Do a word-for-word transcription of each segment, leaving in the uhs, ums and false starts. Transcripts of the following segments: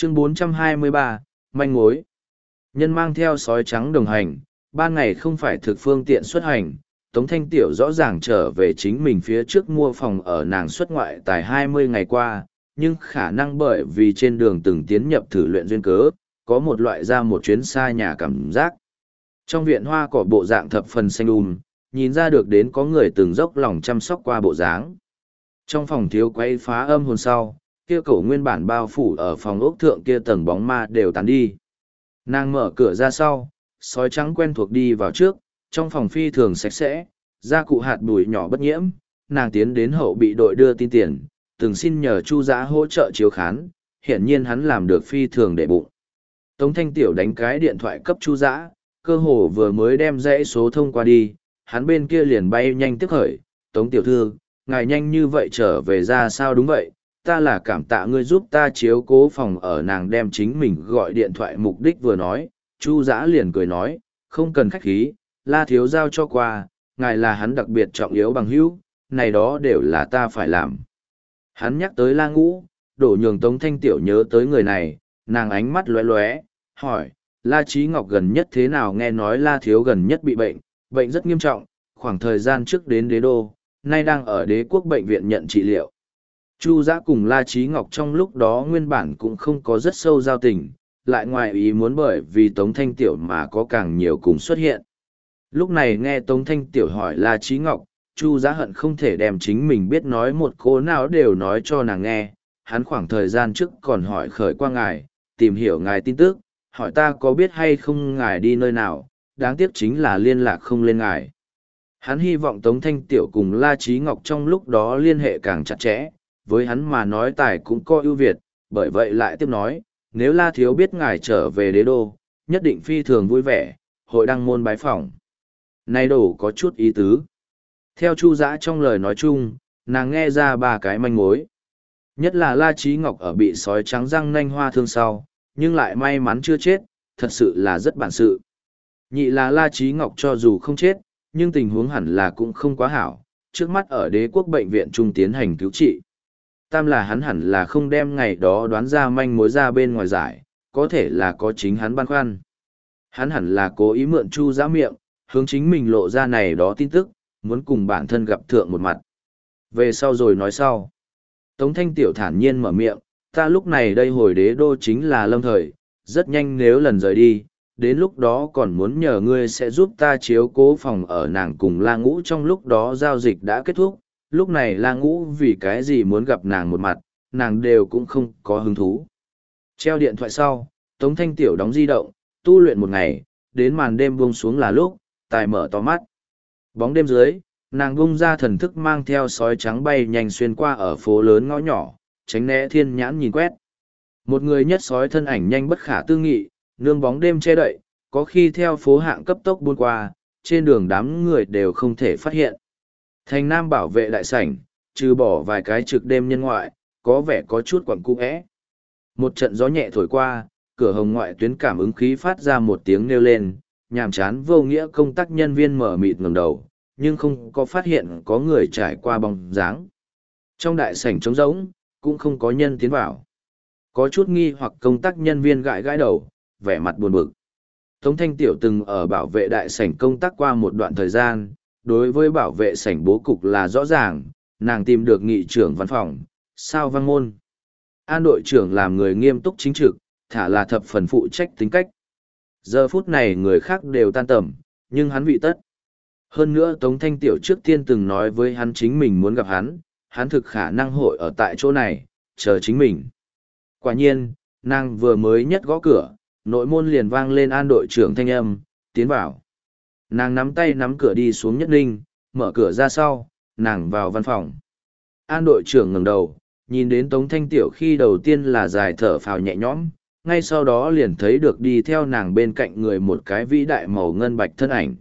Chương bốn trăm hai mươi ba, manh mối. Nhân mang theo sói trắng đồng hành, ban ngày không phải thực phương tiện xuất hành, Tống Thanh Tiểu rõ ràng trở về chính mình phía trước mua phòng ở nàng xuất ngoại tại hai mươi ngày qua, nhưng khả năng bởi vì trên đường từng tiến nhập thử luyện duyên cớ, có một loại ra một chuyến xa nhà cảm giác. Trong viện hoa cỏ bộ dạng thập phần xanh um, nhìn ra được đến có người từng dốc lòng chăm sóc qua bộ dáng. Trong phòng thiếu quay phá âm hồn sau, kia cổ nguyên bản bao phủ ở phòng ốc thượng kia tầng bóng ma đều tán đi. Nàng mở cửa ra sau, sói trắng quen thuộc đi vào trước, trong phòng phi thường sạch sẽ, gia cụ hạt bụi nhỏ bất nhiễm, nàng tiến đến hậu bị đội đưa tin tiền, từng xin nhờ Chu Giã hỗ trợ chiếu khán, hiển nhiên hắn làm được phi thường để bụng. Tống Thanh Tiểu đánh cái điện thoại cấp Chu Giã, cơ hồ vừa mới đem dãy số thông qua đi, hắn bên kia liền bay nhanh tiếp khởi, Tống Tiểu Thư, ngài nhanh như vậy trở về ra sao đúng vậy, ta là cảm tạ ngươi giúp ta chiếu cố phòng ở nàng đem chính mình gọi điện thoại mục đích vừa nói, Chu Giã liền cười nói, không cần khách khí, La Thiếu giao cho qua, ngài là hắn đặc biệt trọng yếu bằng hữu, này đó đều là ta phải làm. Hắn nhắc tới La Ngũ, đổ nhường Tống Thanh Tiểu nhớ tới người này, nàng ánh mắt lóe lóe, hỏi, La Chí Ngọc gần nhất thế nào nghe nói La Thiếu gần nhất bị bệnh, bệnh rất nghiêm trọng, khoảng thời gian trước đến đế đô, nay đang ở đế quốc bệnh viện nhận trị liệu. Chu Giã cùng La Chí Ngọc trong lúc đó nguyên bản cũng không có rất sâu giao tình, lại ngoài ý muốn bởi vì Tống Thanh Tiểu mà có càng nhiều cùng xuất hiện. Lúc này nghe Tống Thanh Tiểu hỏi La Chí Ngọc, Chu Giã hận không thể đem chính mình biết nói một cô nào đều nói cho nàng nghe, hắn khoảng thời gian trước còn hỏi khởi qua ngài, tìm hiểu ngài tin tức, hỏi ta có biết hay không ngài đi nơi nào, đáng tiếc chính là liên lạc không lên ngài. Hắn hy vọng Tống Thanh Tiểu cùng La Chí Ngọc trong lúc đó liên hệ càng chặt chẽ, với hắn mà nói tài cũng có ưu việt, bởi vậy lại tiếp nói, nếu La Thiếu biết ngài trở về đế đô, nhất định phi thường vui vẻ, hội đăng môn bái phỏng. Này đổ có chút ý tứ. Theo Chu Giã trong lời nói chung, nàng nghe ra ba cái manh mối. Nhất là La Chí Ngọc ở bị sói trắng răng nanh hoa thương sau, nhưng lại may mắn chưa chết, thật sự là rất bản sự. Nhị là La Chí Ngọc cho dù không chết, nhưng tình huống hẳn là cũng không quá hảo, trước mắt ở đế quốc bệnh viện trung tiến hành cứu trị. Tam là hắn hẳn là không đem ngày đó đoán ra manh mối ra bên ngoài giải, có thể là có chính hắn băn khoăn. Hắn hẳn là cố ý mượn Chu Giã miệng, hướng chính mình lộ ra này đó tin tức, muốn cùng bản thân gặp thượng một mặt. Về sau rồi nói sau. Tống Thanh Tiểu thản nhiên mở miệng, ta lúc này đây hồi đế đô chính là lâm thời, rất nhanh nếu lần rời đi, đến lúc đó còn muốn nhờ ngươi sẽ giúp ta chiếu cố phòng ở nàng cùng La Ngũ trong lúc đó giao dịch đã kết thúc, lúc này La Ngũ vì cái gì muốn gặp nàng một mặt, nàng đều cũng không có hứng thú. Treo điện thoại sau, Tống Thanh Tiểu đóng di động, tu luyện một ngày, đến màn đêm buông xuống là lúc, tài mở to mắt. Bóng đêm dưới, nàng bung ra thần thức mang theo sói trắng bay nhanh xuyên qua ở phố lớn ngõ nhỏ, tránh né thiên nhãn nhìn quét. Một người nhất sói thân ảnh nhanh bất khả tư nghị, nương bóng đêm che đậy, có khi theo phố hạng cấp tốc buôn qua, trên đường đám người đều không thể phát hiện. Thành Nam bảo vệ đại sảnh, trừ bỏ vài cái trực đêm nhân ngoại, có vẻ có chút quẩn cung ẽ. Một trận gió nhẹ thổi qua, cửa hồng ngoại tuyến cảm ứng khí phát ra một tiếng nêu lên, nhàm chán vô nghĩa công tác nhân viên mở mịt ngẩng đầu, nhưng không có phát hiện có người trải qua bóng dáng. Trong đại sảnh trống rỗng, cũng không có nhân tiến vào. Có chút nghi hoặc công tác nhân viên gãi gãi đầu, vẻ mặt buồn bực. Tống Thanh Tiểu từng ở bảo vệ đại sảnh công tác qua một đoạn thời gian, đối với bảo vệ sảnh bố cục là rõ ràng, nàng tìm được nghị trưởng văn phòng, Sao Văn Môn. An đội trưởng làm người nghiêm túc chính trực, thả là thập phần phụ trách tính cách. Giờ phút này người khác đều tan tầm, nhưng hắn vị tất. Hơn nữa Tống Thanh Tiểu trước tiên từng nói với hắn chính mình muốn gặp hắn, hắn thực khả năng hội ở tại chỗ này, chờ chính mình. Quả nhiên, nàng vừa mới nhất gõ cửa, nội môn liền vang lên an đội trưởng thanh âm, tiến vào. Nàng nắm tay nắm cửa đi xuống nhất ninh, mở cửa ra sau, nàng vào văn phòng. An đội trưởng ngẩng đầu, nhìn đến Tống Thanh Tiểu khi đầu tiên là dài thở phào nhẹ nhõm, ngay sau đó liền thấy được đi theo nàng bên cạnh người một cái vĩ đại màu ngân bạch thân ảnh.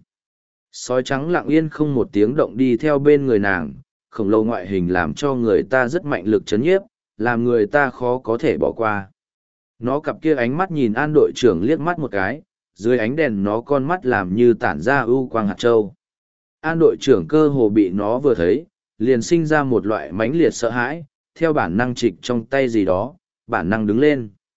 Sói trắng lặng yên không một tiếng động đi theo bên người nàng, khổng lồ ngoại hình làm cho người ta rất mạnh lực chấn nhiếp, làm người ta khó có thể bỏ qua. Nó cặp kia ánh mắt nhìn an đội trưởng liếc mắt một cái, dưới ánh đèn nó con mắt làm như tản ra ưu quang hạt châu. An đội trưởng cơ hồ bị nó vừa thấy, liền sinh ra một loại mãnh liệt sợ hãi, theo bản năng trịch trong tay gì đó, bản năng đứng lên.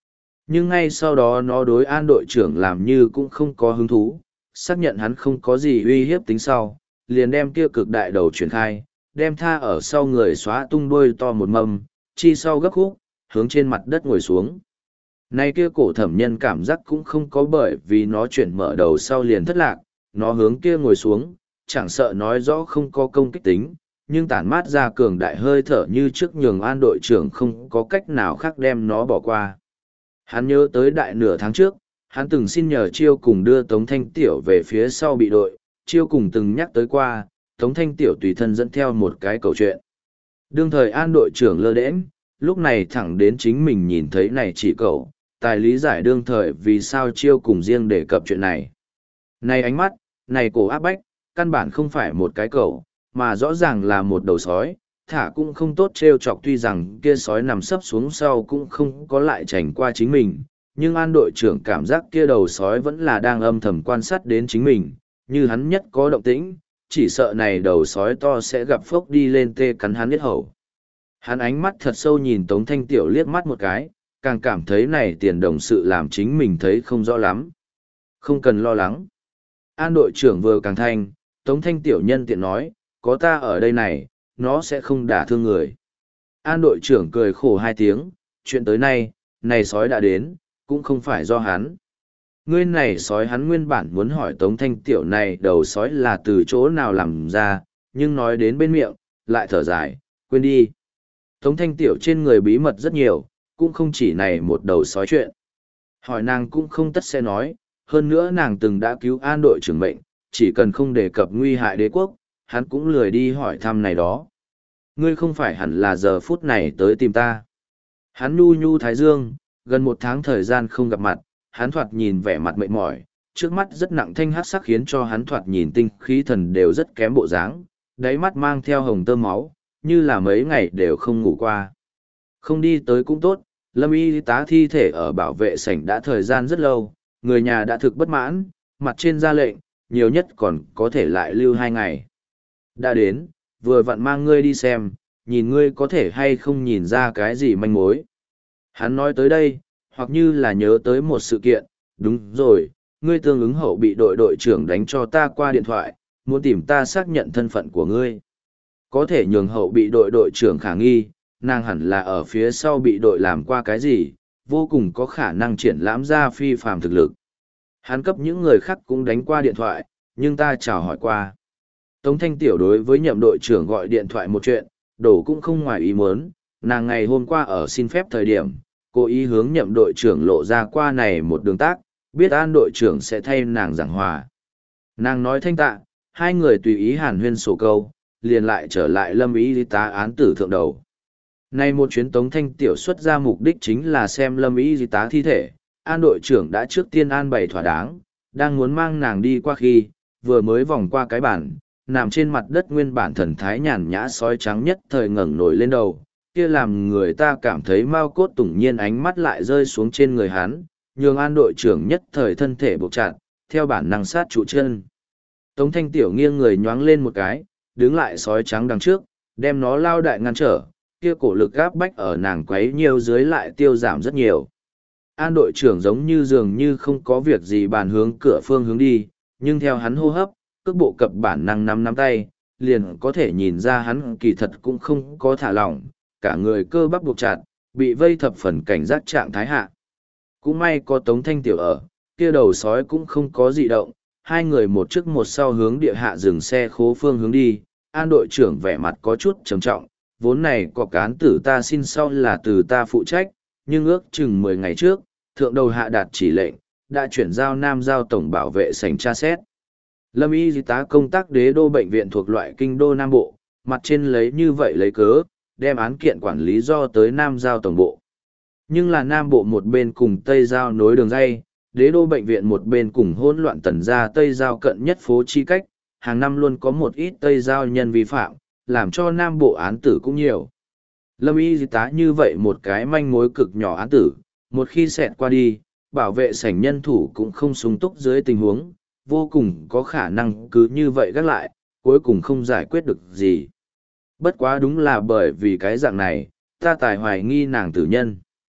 Nhưng ngay sau đó nó đối an đội trưởng làm như cũng không có hứng thú, xác nhận hắn không có gì uy hiếp tính sau, liền đem kia cực đại đầu chuyển khai, đem tha ở sau người xóa tung đuôi to một mâm, chi sau gấp khúc, hướng trên mặt đất ngồi xuống. Nay kia cổ thẩm nhân cảm giác cũng không có bởi vì nó chuyển mở đầu sau liền thất lạc, nó hướng kia ngồi xuống, chẳng sợ nói rõ không có công kích tính, nhưng tản mát ra cường đại hơi thở như trước nhường an đội trưởng không có cách nào khác đem nó bỏ qua. Hắn nhớ tới đại nửa tháng trước, hắn từng xin nhờ Chiêu cùng đưa Tống Thanh Tiểu về phía sau bị đội, Chiêu cùng từng nhắc tới qua, Tống Thanh Tiểu tùy thân dẫn theo một cái câu chuyện. Đương thời an đội trưởng lơ đễnh, lúc này thẳng đến chính mình nhìn thấy này chỉ cậu, tài lý giải đương thời vì sao Chiêu cùng riêng đề cập chuyện này. Này ánh mắt, này cổ áp bách, căn bản không phải một cái cậu, mà rõ ràng là một đầu sói, thả cũng không tốt trêu chọc tuy rằng kia sói nằm sấp xuống sau cũng không có lại chảnh qua chính mình, nhưng an đội trưởng cảm giác kia đầu sói vẫn là đang âm thầm quan sát đến chính mình, như hắn nhất có động tĩnh, chỉ sợ này đầu sói to sẽ gặp phốc đi lên tê cắn hắn huyết hầu. Hắn ánh mắt thật sâu nhìn Tống Thanh Tiểu liếc mắt một cái, càng cảm thấy này tiền đồng sự làm chính mình thấy không rõ lắm. Không cần lo lắng. An đội trưởng vừa càng thanh, Tống Thanh Tiểu nhân tiện nói, có ta ở đây này, nó sẽ không đả thương người. An đội trưởng cười khổ hai tiếng, chuyện tới nay, này sói đã đến, cũng không phải do hắn. Ngươi này sói hắn nguyên bản muốn hỏi Tống Thanh Tiểu này đầu sói là từ chỗ nào làm ra, nhưng nói đến bên miệng, lại thở dài, quên đi. Tống Thanh Tiểu trên người bí mật rất nhiều, cũng không chỉ này một đầu sói chuyện. Hỏi nàng cũng không tất sẽ nói, hơn nữa nàng từng đã cứu an đội trưởng mệnh, chỉ cần không đề cập nguy hại đế quốc, hắn cũng lười đi hỏi thăm này đó. Ngươi không phải hẳn là giờ phút này tới tìm ta. Hắn nhu nhu thái dương, gần một tháng thời gian không gặp mặt, hắn thoạt nhìn vẻ mặt mệt mỏi, trước mắt rất nặng thanh hát sắc khiến cho hắn thoạt nhìn tinh khí thần đều rất kém bộ dáng, đáy mắt mang theo hồng tơ máu, như là mấy ngày đều không ngủ qua. Không đi tới cũng tốt, Lâm y tá thi thể ở bảo vệ sảnh đã thời gian rất lâu, người nhà đã thực bất mãn, mặt trên ra lệnh, nhiều nhất còn có thể lại lưu hai ngày. Đã đến, vừa vặn mang ngươi đi xem, nhìn ngươi có thể hay không nhìn ra cái gì manh mối. Hắn nói tới đây, hoặc như là nhớ tới một sự kiện, đúng rồi, ngươi tương ứng hậu bị đội đội trưởng đánh cho ta qua điện thoại, muốn tìm ta xác nhận thân phận của ngươi. Có thể nhường hậu bị đội đội trưởng khả nghi, nàng hẳn là ở phía sau bị đội làm qua cái gì, vô cùng có khả năng triển lãm ra phi phàm thực lực. Hắn cấp những người khác cũng đánh qua điện thoại, nhưng ta chào hỏi qua. Tống Thanh Tiểu đối với nhậm đội trưởng gọi điện thoại một chuyện, đổ cũng không ngoài ý muốn, nàng ngày hôm qua ở xin phép thời điểm, cố ý hướng nhậm đội trưởng lộ ra qua này một đường tác, biết an đội trưởng sẽ thay nàng giảng hòa. Nàng nói thanh tạ, hai người tùy ý hàn huyên sổ câu, liền lại trở lại Lâm y tá án tử thượng đầu. Nay một chuyến Tống Thanh Tiểu xuất ra mục đích chính là xem Lâm y tá thi thể, an đội trưởng đã trước tiên an bày thỏa đáng, đang muốn mang nàng đi qua khi, vừa mới vòng qua cái bản, nằm trên mặt đất nguyên bản thần thái nhàn nhã sói trắng nhất thời ngẩng nổi lên đầu, kia làm người ta cảm thấy mau cốt tủng nhiên ánh mắt lại rơi xuống trên người hắn, nhường an đội trưởng nhất thời thân thể buộc chặt, theo bản năng sát trụ chân. Tống Thanh Tiểu nghiêng người nhoáng lên một cái, đứng lại sói trắng đằng trước, đem nó lao đại ngăn trở, kia cổ lực gáp bách ở nàng quấy nhiều dưới lại tiêu giảm rất nhiều. An đội trưởng giống như dường như không có việc gì bàn hướng cửa phương hướng đi, nhưng theo hắn hô hấp, cước bộ cập bản năng nắm nắm tay, liền có thể nhìn ra hắn kỳ thật cũng không có thả lỏng, cả người cơ bắp buộc chặt, bị vây thập phần cảnh giác trạng thái hạ. Cũng may có Tống Thanh Tiểu ở, kia đầu sói cũng không có dị động, hai người một trước một sau hướng địa hạ dừng xe khố phương hướng đi, an đội trưởng vẻ mặt có chút trầm trọng, vốn này có cán tử ta xin sau là từ ta phụ trách, nhưng ước chừng mười ngày trước, thượng đầu hạ đạt chỉ lệnh, đã chuyển giao Nam Giao Tổng bảo vệ sảnh tra xét. Lâm y tá công tác đế đô bệnh viện thuộc loại kinh đô Nam Bộ, mặt trên lấy như vậy lấy cớ, đem án kiện quản lý do tới Nam Giao Tổng Bộ. Nhưng là Nam Bộ một bên cùng Tây Giao nối đường dây, đế đô bệnh viện một bên cùng hỗn loạn tần ra Tây Giao cận nhất phố chi cách, hàng năm luôn có một ít Tây Giao nhân vi phạm, làm cho Nam Bộ án tử cũng nhiều. Lâm y tá như vậy một cái manh mối cực nhỏ án tử, một khi xẹt qua đi, bảo vệ sảnh nhân thủ cũng không sung túc dưới tình huống, vô cùng có khả năng cứ như vậy gác lại, cuối cùng không giải quyết được gì. Bất quá đúng là bởi vì cái dạng này, ta tài hoài nghi nàng tử nhân.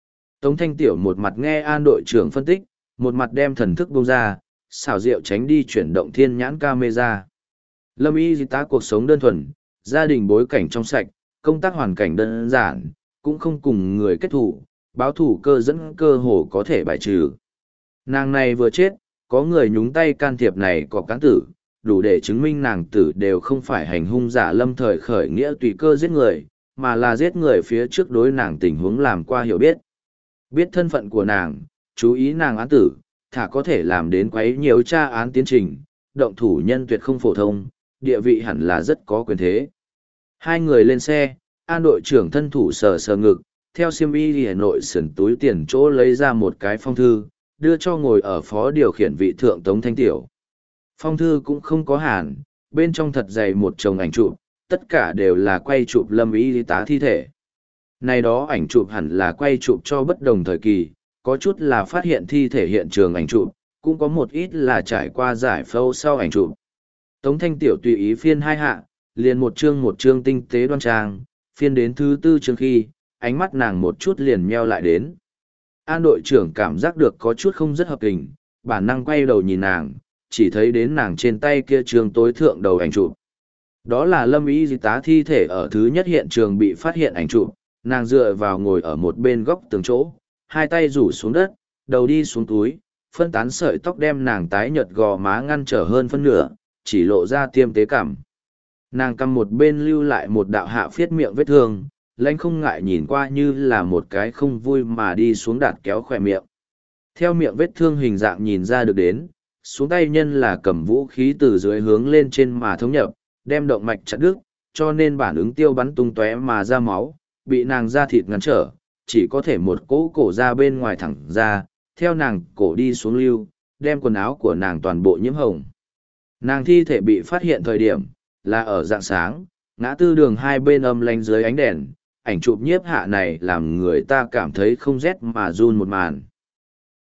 Tống Thanh Tiểu một mặt nghe An đội trưởng phân tích, một mặt đem thần thức bông ra, xảo diệu tránh đi chuyển động thiên nhãn camera. Lâm y di tá cuộc sống đơn thuần, gia đình bối cảnh trong sạch, công tác hoàn cảnh đơn giản, cũng không cùng người kết thủ, báo thủ cơ dẫn cơ hồ có thể bài trừ. Nàng này vừa chết, có người nhúng tay can thiệp này có cán tử, đủ để chứng minh nàng tử đều không phải hành hung giả lâm thời khởi nghĩa tùy cơ giết người, mà là giết người phía trước đối nàng tình huống làm qua hiểu biết. Biết thân phận của nàng, chú ý nàng án tử, thả có thể làm đến quấy nhiều tra án tiến trình, động thủ nhân tuyệt không phổ thông, địa vị hẳn là rất có quyền thế. Hai người lên xe, An đội trưởng thân thủ sờ sờ ngực, theo xiêm y Hà Nội sườn túi tiền chỗ lấy ra một cái phong thư, đưa cho ngồi ở phó điều khiển vị thượng Tống Thanh Tiểu. Phong thư cũng không có hàn, bên trong thật dày một chồng ảnh chụp, tất cả đều là quay chụp Lâm y tá thi thể. Này đó ảnh chụp hẳn là quay chụp cho bất đồng thời kỳ, có chút là phát hiện thi thể hiện trường ảnh chụp, cũng có một ít là trải qua giải phẫu sau ảnh chụp. Tống Thanh Tiểu tùy ý phiên hai hạ, liền một chương một chương tinh tế đoan trang, phiên đến thứ tư chương khi, ánh mắt nàng một chút liền meo lại đến. An đội trưởng cảm giác được có chút không rất hợp tình, bản năng quay đầu nhìn nàng, chỉ thấy đến nàng trên tay kia trường tối thượng đầu ảnh chụp. Đó là Lâm y di tá thi thể ở thứ nhất hiện trường bị phát hiện ảnh chụp, nàng dựa vào ngồi ở một bên góc tường chỗ, hai tay rủ xuống đất, đầu đi xuống túi, phân tán sợi tóc đem nàng tái nhợt gò má ngăn trở hơn phân nửa, chỉ lộ ra tiêm tế cảm. Nàng cầm một bên lưu lại một đạo hạ phiết miệng vết thương, lãnh không ngại nhìn qua như là một cái không vui mà đi xuống đạt kéo khỏe miệng. Theo miệng vết thương hình dạng nhìn ra được đến, xuống tay nhân là cầm vũ khí từ dưới hướng lên trên mà thống nhập, đem động mạch chặt đứt, cho nên bản ứng tiêu bắn tung tóe mà ra máu, bị nàng da thịt ngăn trở, chỉ có thể một cỗ cổ ra bên ngoài thẳng ra, theo nàng cổ đi xuống lưu, đem quần áo của nàng toàn bộ nhiễm hồng. Nàng thi thể bị phát hiện thời điểm, là ở dạng sáng, ngã tư đường hai bên âm lanh dưới ánh đèn, ảnh chụp nhiếp hạ này làm người ta cảm thấy không rét mà run một màn.